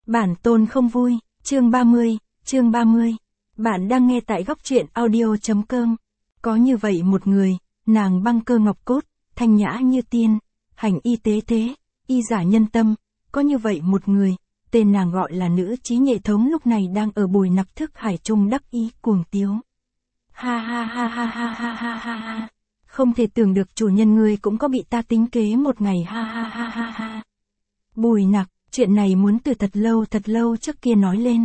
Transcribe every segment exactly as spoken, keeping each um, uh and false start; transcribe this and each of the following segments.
Bản tôn không vui, chương ba mươi, chương ba mươi. Bạn đang nghe tại góc truyện audio.com. Có như vậy một người, nàng băng cơ ngọc cốt, thanh nhã như tiên, hành y tế thế, y giả nhân tâm. Có như vậy một người, tên nàng gọi là nữ trí nhệ thống, lúc này đang ở bùi nặc thức hải trung đắc ý cuồng tiếu. Ha ha ha ha ha ha ha ha ha. Không thể tưởng được chủ nhân ngươi cũng có bị ta tính kế một ngày, ha ha ha ha ha. Bùi nặc, chuyện này muốn từ thật lâu thật lâu trước kia nói lên.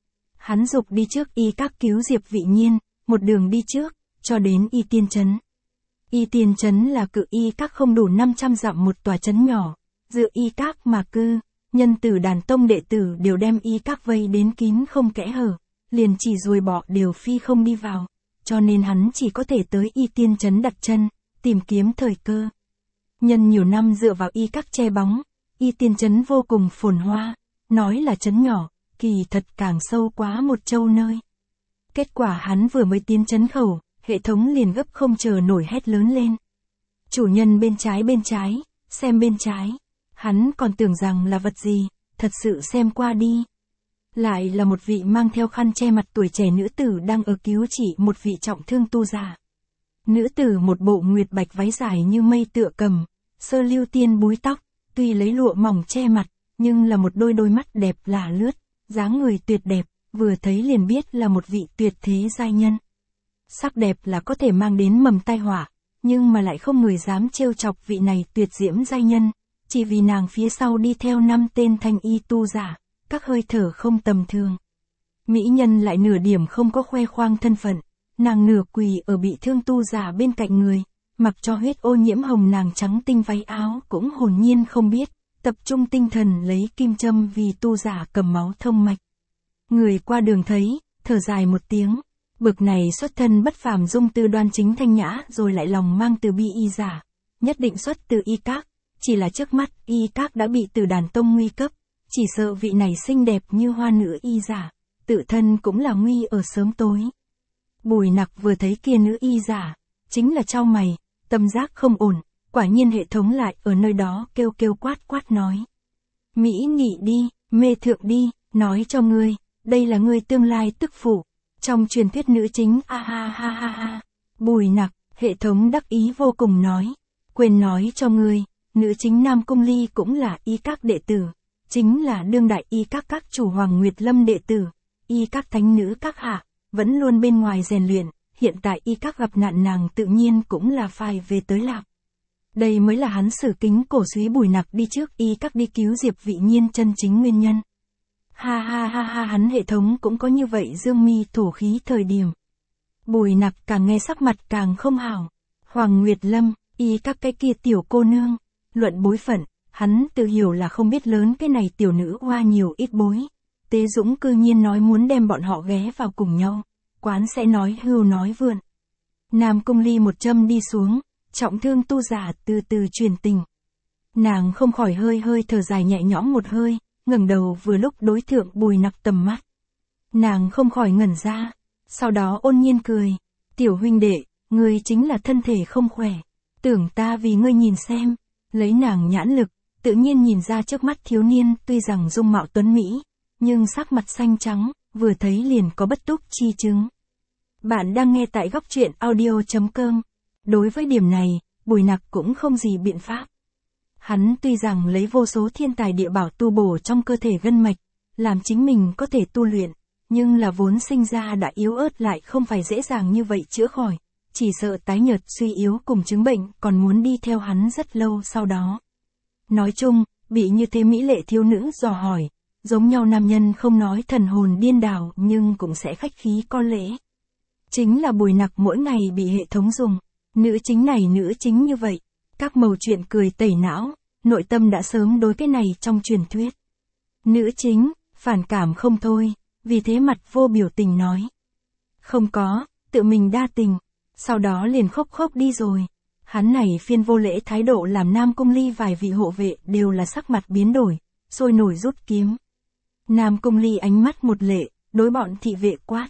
Hắn dục đi trước y các cứu Diệp Vị Nhiên, một đường đi trước, cho đến y tiên trấn. Y tiên trấn là cự y các không đủ năm trăm dặm một tòa trấn nhỏ, dựa y các mà cư, nhân tử đàn tông đệ tử đều đem y các vây đến kín không kẽ hở, liền chỉ ruồi bọ đều phi không đi vào, cho nên hắn chỉ có thể tới y tiên trấn đặt chân, tìm kiếm thời cơ. Nhân nhiều năm dựa vào y các che bóng, y tiên trấn vô cùng phồn hoa, nói là trấn nhỏ, kỳ thật càng sâu quá một châu nơi. Kết quả hắn vừa mới tiến trấn khẩu, hệ thống liền gấp không chờ nổi hét lớn lên. Chủ nhân bên trái bên trái, xem bên trái. Hắn còn tưởng rằng là vật gì, thật sự xem qua đi. Lại là một vị mang theo khăn che mặt tuổi trẻ nữ tử đang ở cứu trị một vị trọng thương tu giả. Nữ tử một bộ nguyệt bạch váy dài như mây tựa cầm, sơ lưu tiên búi tóc, tuy lấy lụa mỏng che mặt, nhưng là một đôi đôi mắt đẹp lả lướt, dáng người tuyệt đẹp, vừa thấy liền biết là một vị tuyệt thế giai nhân. Sắc đẹp là có thể mang đến mầm tai họa, nhưng mà lại không người dám trêu chọc vị này tuyệt diễm giai nhân, chỉ vì nàng phía sau đi theo năm tên thanh y tu giả, các hơi thở không tầm thường. Mỹ nhân lại nửa điểm không có khoe khoang thân phận, nàng nửa quỳ ở bị thương tu giả bên cạnh người, mặc cho huyết ô nhiễm hồng nàng trắng tinh váy áo cũng hồn nhiên không biết, tập trung tinh thần lấy kim châm vì tu giả cầm máu thông mạch. Người qua đường thấy, thở dài một tiếng, bực này xuất thân bất phàm dung tư đoan chính thanh nhã rồi lại lòng mang từ bi y giả, nhất định xuất từ y các, chỉ là trước mắt y các đã bị Tử Đàn Tông nguy cấp, chỉ sợ vị này xinh đẹp như hoa nữ y giả, tự thân cũng là nguy ở sớm tối. Bùi nặc vừa thấy kia nữ y giả, chính là chau mày, tâm giác không ổn, quả nhiên hệ thống lại ở nơi đó kêu kêu quát quát nói. Mỹ nghị đi, mê thượng đi, nói cho ngươi, đây là ngươi tương lai tức phụ, trong truyền thuyết nữ chính, a ha ha ha ha. Bùi nặc, hệ thống đắc ý vô cùng nói, quên nói cho ngươi, nữ chính Nam Cung Ly cũng là y các đệ tử, chính là đương đại y các các chủ Hoàng Nguyệt Lâm đệ tử, y các thánh nữ các hạ, vẫn luôn bên ngoài rèn luyện, hiện tại y các gặp nạn nàng tự nhiên cũng là phải về tới lạc. Đây mới là hắn sử kính cổ suý bùi nặc đi trước y các đi cứu Diệp Vị Nhiên chân chính nguyên nhân. Ha ha ha ha, hắn hệ thống cũng có như vậy dương mi thổ khí thời điểm. Bùi nặc càng nghe sắc mặt càng không hảo. Hoàng Nguyệt Lâm, y các cái kia tiểu cô nương, luận bối phận, hắn tự hiểu là không biết lớn cái này tiểu nữ hoa nhiều ít bối. Tế Dũng cư nhiên nói muốn đem bọn họ ghé vào cùng nhau, quán sẽ nói hưu nói vượn. Nam Cung Ly một châm đi xuống, trọng thương tu giả từ từ truyền tình. Nàng không khỏi hơi hơi thở dài nhẹ nhõm một hơi, ngẩng đầu vừa lúc đối thượng bùi nặc tầm mắt. Nàng không khỏi ngẩn ra, sau đó ôn nhiên cười, tiểu huynh đệ, ngươi chính là thân thể không khỏe, tưởng ta vì ngươi nhìn xem, lấy nàng nhãn lực, tự nhiên nhìn ra trước mắt thiếu niên tuy rằng dung mạo tuấn mỹ, nhưng sắc mặt xanh trắng, vừa thấy liền có bất túc chi chứng. Bạn đang nghe tại góc truyện audio.com. Đối với điểm này, bùi nặc cũng không gì biện pháp. Hắn tuy rằng lấy vô số thiên tài địa bảo tu bổ trong cơ thể gân mạch, làm chính mình có thể tu luyện, nhưng là vốn sinh ra đã yếu ớt lại không phải dễ dàng như vậy chữa khỏi, chỉ sợ tái nhợt suy yếu cùng chứng bệnh còn muốn đi theo hắn rất lâu sau đó. Nói chung, bị như thế mỹ lệ thiếu nữ dò hỏi, giống nhau nam nhân không nói thần hồn điên đảo nhưng cũng sẽ khách khí có lễ. Chính là bùi nặc mỗi ngày bị hệ thống dùng, nữ chính này nữ chính như vậy, các mẩu chuyện cười tẩy não, nội tâm đã sớm đối cái này trong truyền thuyết. Nữ chính, phản cảm không thôi, vì thế mặt vô biểu tình nói. Không có, tự mình đa tình, sau đó liền khóc khóc đi rồi. Hắn này phiên vô lễ thái độ làm Nam Cung Ly vài vị hộ vệ đều là sắc mặt biến đổi, sôi nổi rút kiếm. Nam Cung Ly ánh mắt một lệ, đối bọn thị vệ quát.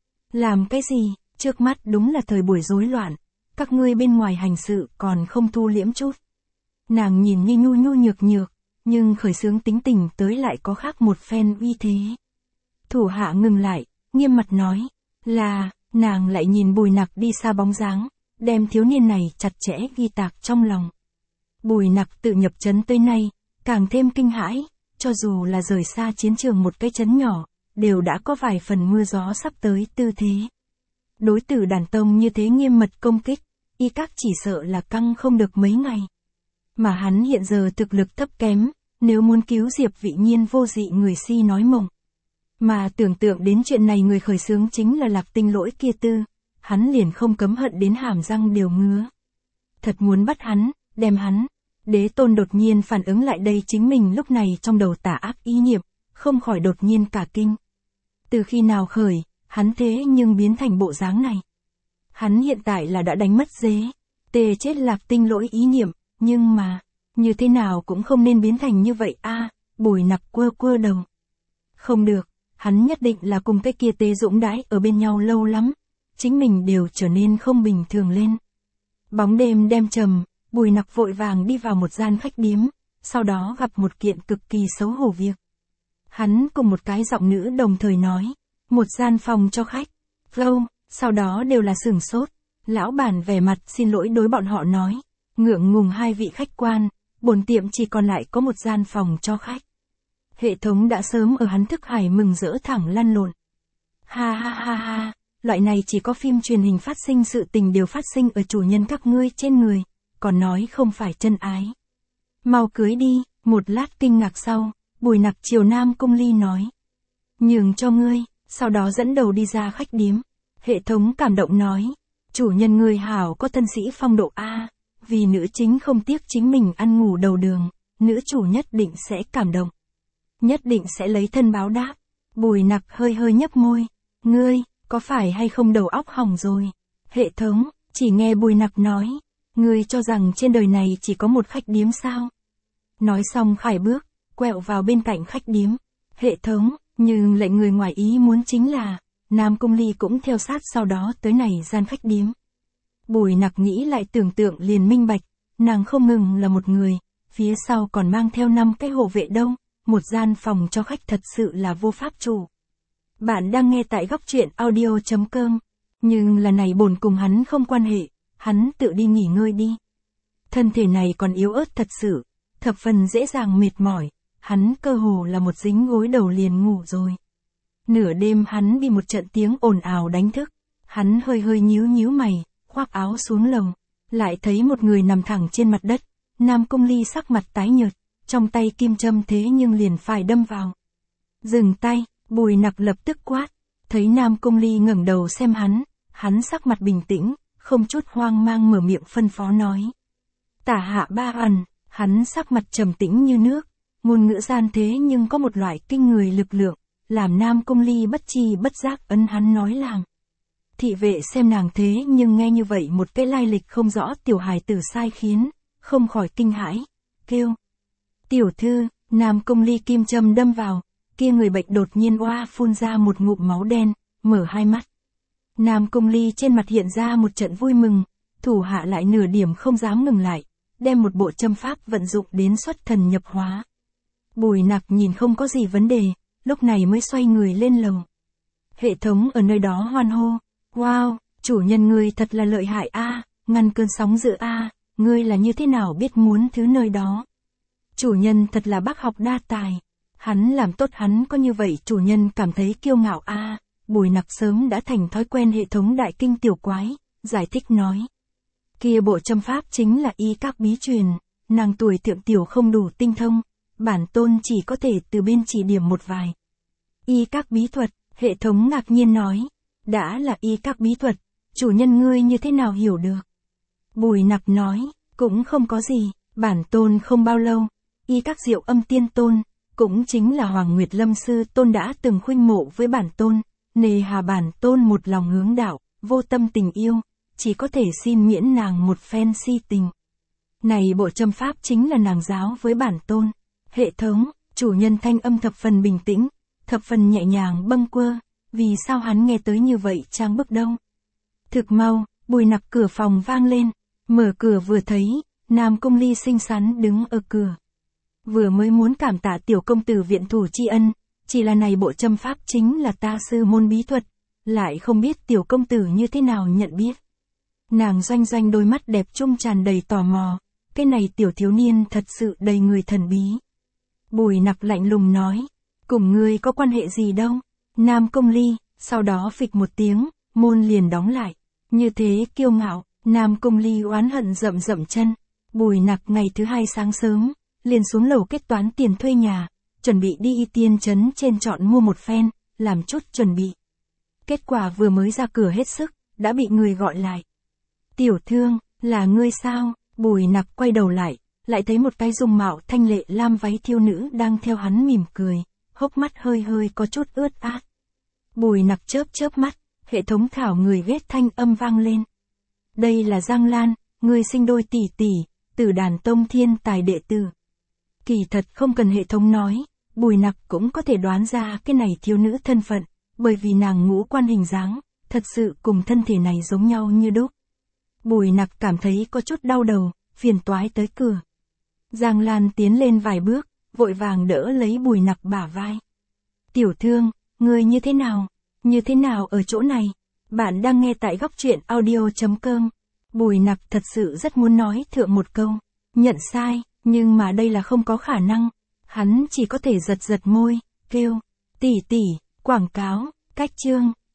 Làm cái gì, trước mắt đúng là thời buổi rối loạn, các ngươi bên ngoài hành sự còn không thu liễm chút. Nàng nhìn như nhu nhu nhược nhược, nhưng khởi xướng tính tình tới lại có khác một phen uy thế. Thủ hạ ngừng lại, nghiêm mặt nói, là, nàng lại nhìn Bùi Nặc đi xa bóng dáng, đem thiếu niên này chặt chẽ ghi tạc trong lòng. Bùi Nặc tự nhập trấn tới nay, càng thêm kinh hãi, cho dù là rời xa chiến trường một cái trấn nhỏ, đều đã có vài phần mưa gió sắp tới tư thế. Đối tử đàn tông như thế nghiêm mật công kích, y các chỉ sợ là căng không được mấy ngày. Mà hắn hiện giờ thực lực thấp kém, nếu muốn cứu Diệp Vị Nhiên vô dị người si nói mộng. Mà tưởng tượng đến chuyện này người khởi xướng chính là Lạc Tinh Lỗi kia tư, hắn liền không cấm hận đến hàm răng đều ngứa. Thật muốn bắt hắn, đem hắn. Đế Tôn đột nhiên phản ứng lại đây chính mình lúc này trong đầu tà ác ý niệm, không khỏi đột nhiên cả kinh. Từ khi nào khởi, hắn thế nhưng biến thành bộ dáng này. Hắn hiện tại là đã đánh mất dế, tê chết Lạc Tinh Lỗi ý niệm, nhưng mà, như thế nào cũng không nên biến thành như vậy a. Bùi Nặc quơ quơ đầu. Không được, hắn nhất định là cùng cái kia Tế Dũng đãi ở bên nhau lâu lắm, chính mình đều trở nên không bình thường lên. Bóng đêm đêm trầm, Bùi Nặc vội vàng đi vào một gian khách điếm, sau đó gặp một kiện cực kỳ xấu hổ việc. Hắn cùng một cái giọng nữ đồng thời nói, một gian phòng cho khách. Lâu, sau đó đều là sửng sốt. Lão bản vẻ mặt xin lỗi đối bọn họ nói, ngượng ngùng hai vị khách quan, bổn tiệm chỉ còn lại có một gian phòng cho khách. Hệ thống đã sớm ở hắn thức hải mừng rỡ thẳng lăn lộn. Ha ha ha ha, loại này chỉ có phim truyền hình phát sinh sự tình đều phát sinh ở chủ nhân các ngươi trên người, còn nói không phải chân ái. Mau cưới đi, một lát kinh ngạc sau, Bùi Nặc chiều Nam Cung Ly nói. Nhường cho ngươi, sau đó dẫn đầu đi ra khách điếm. Hệ thống cảm động nói, chủ nhân ngươi hảo có thân sĩ phong độ a, vì nữ chính không tiếc chính mình ăn ngủ đầu đường, nữ chủ nhất định sẽ cảm động. Nhất định sẽ lấy thân báo đáp. Bùi Nặc hơi hơi nhấp môi, ngươi, có phải hay không đầu óc hỏng rồi? Hệ thống, chỉ nghe Bùi Nặc nói, ngươi cho rằng trên đời này chỉ có một khách điếm sao? Nói xong khải bước, quẹo vào bên cạnh khách điếm. Hệ thống, nhưng lệnh người ngoài ý muốn chính là, Nam Cung Ly cũng theo sát sau đó tới này gian khách điếm. Bùi Nặc nghĩ lại tưởng tượng liền minh bạch, nàng không ngừng là một người, phía sau còn mang theo năm cái hộ vệ đông, một gian phòng cho khách thật sự là vô pháp chủ. Bạn đang nghe tại góc truyện audio chấm com, nhưng là này bổn cùng hắn không quan hệ, hắn tự đi nghỉ ngơi đi. Thân thể này còn yếu ớt thật sự, thập phần dễ dàng mệt mỏi, hắn cơ hồ là một dính gối đầu liền ngủ rồi. Nửa đêm hắn bị một trận tiếng ồn ào đánh thức, hắn hơi hơi nhíu nhíu mày, khoác áo xuống lầu, lại thấy một người nằm thẳng trên mặt đất, Nam Cung Ly sắc mặt tái nhợt, trong tay kim châm thế nhưng liền phải đâm vào. Dừng tay, Bùi Nặc lập tức quát, thấy Nam Cung Ly ngẩng đầu xem hắn, hắn sắc mặt bình tĩnh, không chút hoang mang mở miệng phân phó nói. Tả hạ ba ẩn, hắn sắc mặt trầm tĩnh như nước, ngôn ngữ gian thế nhưng có một loại kinh người lực lượng, làm Nam Cung Ly bất chi bất giác ấn hắn nói làm. Thị vệ xem nàng thế nhưng nghe như vậy một cái lai lịch không rõ tiểu hài tử sai khiến, không khỏi kinh hãi, kêu. Tiểu thư, Nam Cung Ly kim châm đâm vào, kia người bệnh đột nhiên oa phun ra một ngụm máu đen, mở hai mắt. Nam Cung Ly trên mặt hiện ra một trận vui mừng, thủ hạ lại nửa điểm không dám ngừng lại, đem một bộ châm pháp vận dụng đến xuất thần nhập hóa. Bùi Nặc nhìn không có gì vấn đề, lúc này mới xoay người lên lầu. Hệ thống ở nơi đó hoan hô, wow, chủ nhân ngươi thật là lợi hại a, ngăn cơn sóng dữ a, ngươi là như thế nào biết muốn thứ nơi đó. Chủ nhân thật là bác học đa tài, hắn làm tốt hắn có như vậy chủ nhân cảm thấy kiêu ngạo a. Bùi Nặc sớm đã thành thói quen hệ thống đại kinh tiểu quái, giải thích nói. Kia bộ châm pháp chính là y các bí truyền, nàng tuổi thượng tiểu không đủ tinh thông, bản tôn chỉ có thể từ bên chỉ điểm một vài. Y các bí thuật, hệ thống ngạc nhiên nói, đã là y các bí thuật, chủ nhân ngươi như thế nào hiểu được? Bùi Nặc nói, cũng không có gì, bản tôn không bao lâu, y các diệu âm tiên tôn, cũng chính là Hoàng Nguyệt Lâm sư tôn đã từng khuynh mộ với bản tôn, nề hà bản tôn một lòng hướng đạo, vô tâm tình yêu, chỉ có thể xin miễn nàng một phen si tình. Này bộ châm pháp chính là nàng giáo với bản tôn. Hệ thống, chủ nhân thanh âm thập phần bình tĩnh, thập phần nhẹ nhàng bâng quơ, vì sao hắn nghe tới như vậy trang bức đâu. Thực mau, Bùi Nặc cửa phòng vang lên, mở cửa vừa thấy, Nam Cung Ly xinh xắn đứng ở cửa. vừa mới muốn cảm tạ tiểu công tử viện thủ tri ân, chỉ là này bộ châm pháp chính là ta sư môn bí thuật, lại không biết tiểu công tử như thế nào nhận biết. Nàng doanh doanh đôi mắt đẹp trung tràn đầy tò mò, cái này tiểu thiếu niên thật sự đầy người thần bí. Bùi Nặc lạnh lùng nói, cùng ngươi có quan hệ gì đâu, Nam Công Ly, sau đó phịch một tiếng, môn liền đóng lại. Như thế kiêu ngạo, Nam Công Ly oán hận rậm rậm chân. Bùi Nặc ngày thứ hai sáng sớm, liền xuống lầu kết toán tiền thuê nhà, chuẩn bị đi y tiên trấn trên chọn mua một phen, làm chút chuẩn bị. Kết quả vừa mới ra cửa hết sức, đã bị người gọi lại. Tiểu thương, là ngươi sao? Bùi Nặc quay đầu lại, lại thấy một cái dung mạo thanh lệ lam váy thiếu nữ đang theo hắn mỉm cười, hốc mắt hơi hơi có chút ướt át. Bùi Nặc chớp chớp mắt, hệ thống thảo người ghét thanh âm vang lên. Đây là Giang Lan, người sinh đôi tỷ tỷ, Tử Đàn Tông thiên tài đệ tử. Kỳ thật không cần hệ thống nói, Bùi Nặc cũng có thể đoán ra cái này thiếu nữ thân phận, bởi vì nàng ngũ quan hình dáng, thật sự cùng thân thể này giống nhau như đúc. Bùi Nặc cảm thấy có chút đau đầu, phiền toái tới cửa. Giang Lan tiến lên vài bước, vội vàng đỡ lấy Bùi Nặc bả vai. Tiểu thương, người như thế nào? Như thế nào ở chỗ này? Bạn đang nghe tại góc truyện audio chấm com. Bùi Nặc thật sự rất muốn nói thượng một câu, nhận sai, nhưng mà đây là không có khả năng. Hắn chỉ có thể giật giật môi, kêu, tỷ tỷ, quảng cáo, cách chương.